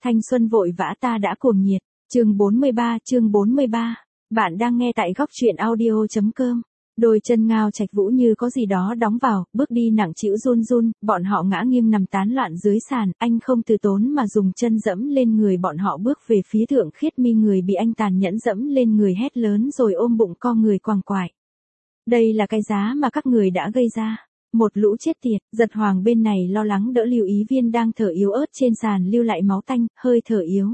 Thanh xuân vội vã ta đã cuồng nhiệt. Chương 43. Bạn đang nghe tại góc truyện audio.com. Đôi chân Ngao Trạch Vũ như có gì đó đóng vào, bước đi nặng trĩu run run, bọn họ ngã nghiêng nằm tán loạn dưới sàn, anh không từ tốn mà dùng chân dẫm lên người bọn họ bước về phía Thượng Khiết Mi, người bị anh tàn nhẫn dẫm lên người hét lớn rồi ôm bụng co người quàng quại. Đây là cái giá mà các người đã gây ra. Một lũ chết tiệt. Giật Hoàng bên này lo lắng đỡ Lưu Ý Viên đang thở yếu ớt trên sàn lưu lại máu tanh, hơi thở yếu.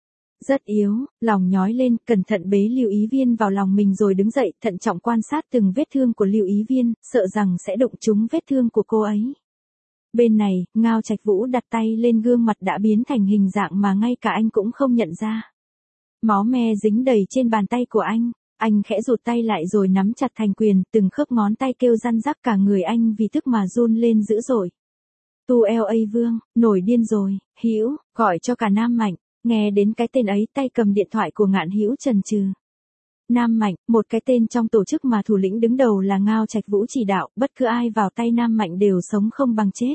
Rất yếu, lòng nhói lên, cẩn thận bế Lưu Ý Viên vào lòng mình rồi đứng dậy, thận trọng quan sát từng vết thương của Lưu Ý Viên, sợ rằng sẽ đụng trúng vết thương của cô ấy. Bên này, Ngao Trạch Vũ đặt tay lên gương mặt đã biến thành hình dạng mà ngay cả anh cũng không nhận ra. Máu me dính đầy trên bàn tay của anh khẽ rụt tay lại rồi nắm chặt thành quyền, từng khớp ngón tay kêu răn rắc, cả người anh vì tức mà run lên dữ dội. Tu LA Vương, nổi điên rồi, Hữu, gọi cho cả Nam Mạnh. Nghe đến cái tên ấy, tay cầm điện thoại của Ngạn Hữu chần chừ. Nam Mạnh, một cái tên trong tổ chức mà thủ lĩnh đứng đầu là Ngao Trạch Vũ chỉ đạo, bất cứ ai vào tay Nam Mạnh đều sống không bằng chết.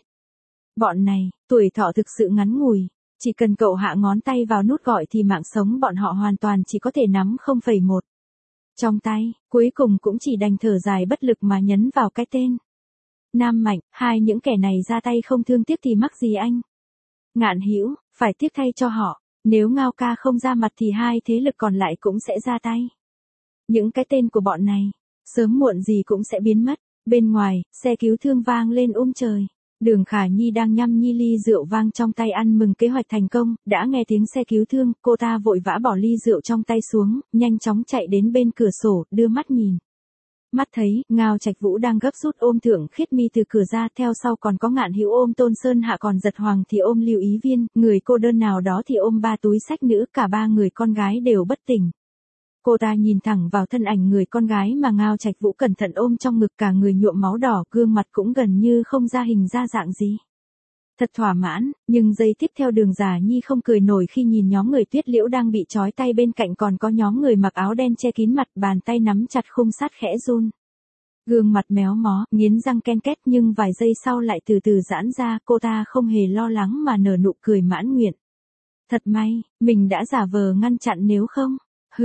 Bọn này, tuổi thọ thực sự ngắn ngủi, chỉ cần cậu hạ ngón tay vào nút gọi thì mạng sống bọn họ hoàn toàn chỉ có thể nắm 0,1. Trong tay, cuối cùng cũng chỉ đành thở dài bất lực mà nhấn vào cái tên. Nam Mạnh, hai những kẻ này ra tay không thương tiếc thì mắc gì anh. Ngạn Hữu, phải tiếc thay cho họ. Nếu Ngao ca không ra mặt thì hai thế lực còn lại cũng sẽ ra tay. Những cái tên của bọn này, sớm muộn gì cũng sẽ biến mất. Bên ngoài, xe cứu thương vang lên trời. Đường Khả Nhi đang nhâm nhi ly rượu vang trong tay ăn mừng kế hoạch thành công, đã nghe tiếng xe cứu thương, cô ta vội vã bỏ ly rượu trong tay xuống, nhanh chóng chạy đến bên cửa sổ, đưa mắt nhìn. Mắt thấy, Ngao Trạch Vũ đang gấp rút ôm Thượng Khiết Mi từ cửa ra, theo sau còn có Ngạn Hữu ôm Tôn Sơn Hạ, còn Giật Hoàng thì ôm Lưu Ý Viên, người cô đơn nào đó thì ôm 3 túi xách nữ, cả 3 người con gái đều bất tỉnh. Cô ta nhìn thẳng vào thân ảnh người con gái mà Ngao Trạch Vũ cẩn thận ôm trong ngực, cả người nhuộm máu đỏ, gương mặt cũng gần như không ra hình ra dạng gì. Thật thỏa mãn, nhưng giây tiếp theo Đường Giả Nhi không cười nổi khi nhìn nhóm người Tuyết Liễu đang bị trói tay, bên cạnh còn có nhóm người mặc áo đen che kín mặt, bàn tay nắm chặt khung sắt khẽ run. Gương mặt méo mó, nghiến răng ken két, nhưng vài giây sau lại từ từ giãn ra, cô ta không hề lo lắng mà nở nụ cười mãn nguyện. Thật may, mình đã giả vờ ngăn chặn, nếu không,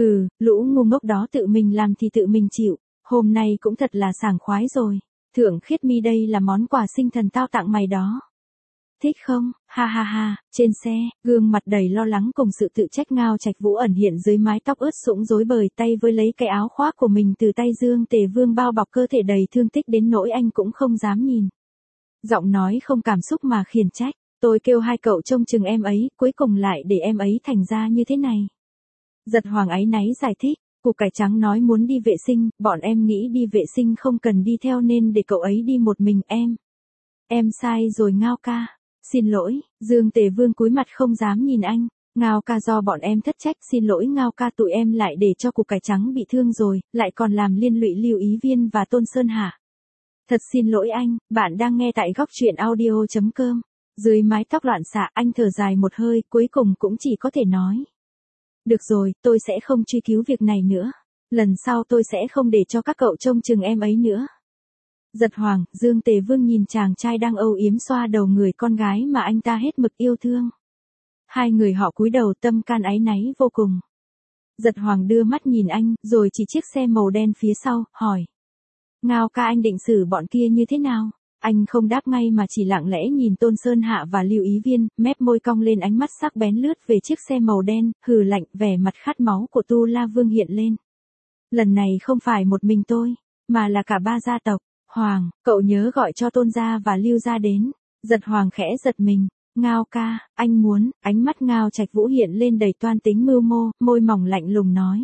lũ ngu ngốc đó tự mình làm thì tự mình chịu, hôm nay cũng thật là sảng khoái rồi. Thượng Khiết Mi, đây là món quà sinh thần tao tặng mày đó. Thích không? Ha ha ha. Trên xe, gương mặt đầy lo lắng cùng sự tự trách, Ngao Trạch Vũ ẩn hiện dưới mái tóc ướt sũng rối bời, tay với lấy cái áo khoác của mình từ tay Dương Tề Vương bao bọc cơ thể đầy thương tích đến nỗi anh cũng không dám nhìn. Giọng nói không cảm xúc mà khiển trách, tôi kêu hai cậu trông chừng em ấy, cuối cùng lại để em ấy thành ra như thế này. Giật Hoàng áy náy giải thích, Củ Cải Trắng nói muốn đi vệ sinh, bọn em nghĩ đi vệ sinh không cần đi theo nên để cậu ấy đi một mình. Em sai rồi Ngao ca. Xin lỗi. Dương Tề Vương cúi mặt không dám nhìn anh. Ngao ca, do bọn em thất trách, xin lỗi Ngao ca, tụi em lại để cho Củ Cải Trắng bị thương rồi, lại còn làm liên lụy Lưu Ý Viên và Tôn Sơn Hạ. Thật xin lỗi anh. Bạn đang nghe tại góc truyện audio.com. Dưới mái tóc loạn xạ, anh thở dài một hơi, cuối cùng cũng chỉ có thể nói. Được rồi, tôi sẽ không truy cứu việc này nữa. Lần sau tôi sẽ không để cho các cậu trông chừng em ấy nữa. Giật Hoàng, Dương Tề Vương nhìn chàng trai đang âu yếm xoa đầu người con gái mà anh ta hết mực yêu thương. Hai người họ cúi đầu, tâm can áy náy vô cùng. Giật Hoàng đưa mắt nhìn anh, rồi chỉ chiếc xe màu đen phía sau, hỏi. Ngao ca, anh định xử bọn kia như thế nào? Anh không đáp ngay mà chỉ lặng lẽ nhìn Tôn Sơn Hạ và Lưu Ý Viên, mép môi cong lên, ánh mắt sắc bén lướt về chiếc xe màu đen, hừ lạnh, vẻ mặt khát máu của Tu La Vương hiện lên. Lần này không phải một mình tôi, mà là cả 3 gia tộc. Hoàng, cậu nhớ gọi cho Tôn gia và Lưu gia đến. Giật Hoàng khẽ giật mình. Ngao ca, anh muốn, ánh mắt Ngao Trạch Vũ hiện lên đầy toan tính mưu mô, môi mỏng lạnh lùng nói.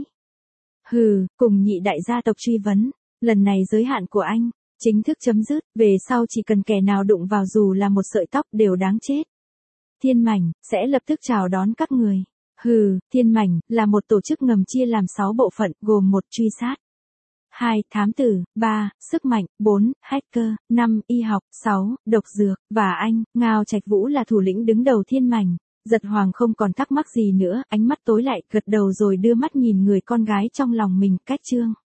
Cùng nhị đại gia tộc truy vấn, lần này giới hạn của anh chính thức chấm dứt, về sau chỉ cần kẻ nào đụng vào dù là một sợi tóc đều đáng chết. Thiên Mảnh sẽ lập tức chào đón các người. Thiên Mảnh là một tổ chức ngầm chia làm 6 bộ phận, gồm 1. Truy sát, 2. Thám tử, 3. Sức mạnh, 4. Hacker, 5. Y học, 6. Độc dược, và anh, Ngao Trạch Vũ là thủ lĩnh đứng đầu Thiên Mảnh. Giật Hoàng không còn thắc mắc gì nữa, ánh mắt tối lại, gật đầu rồi đưa mắt nhìn người con gái trong lòng mình, Cách Trương.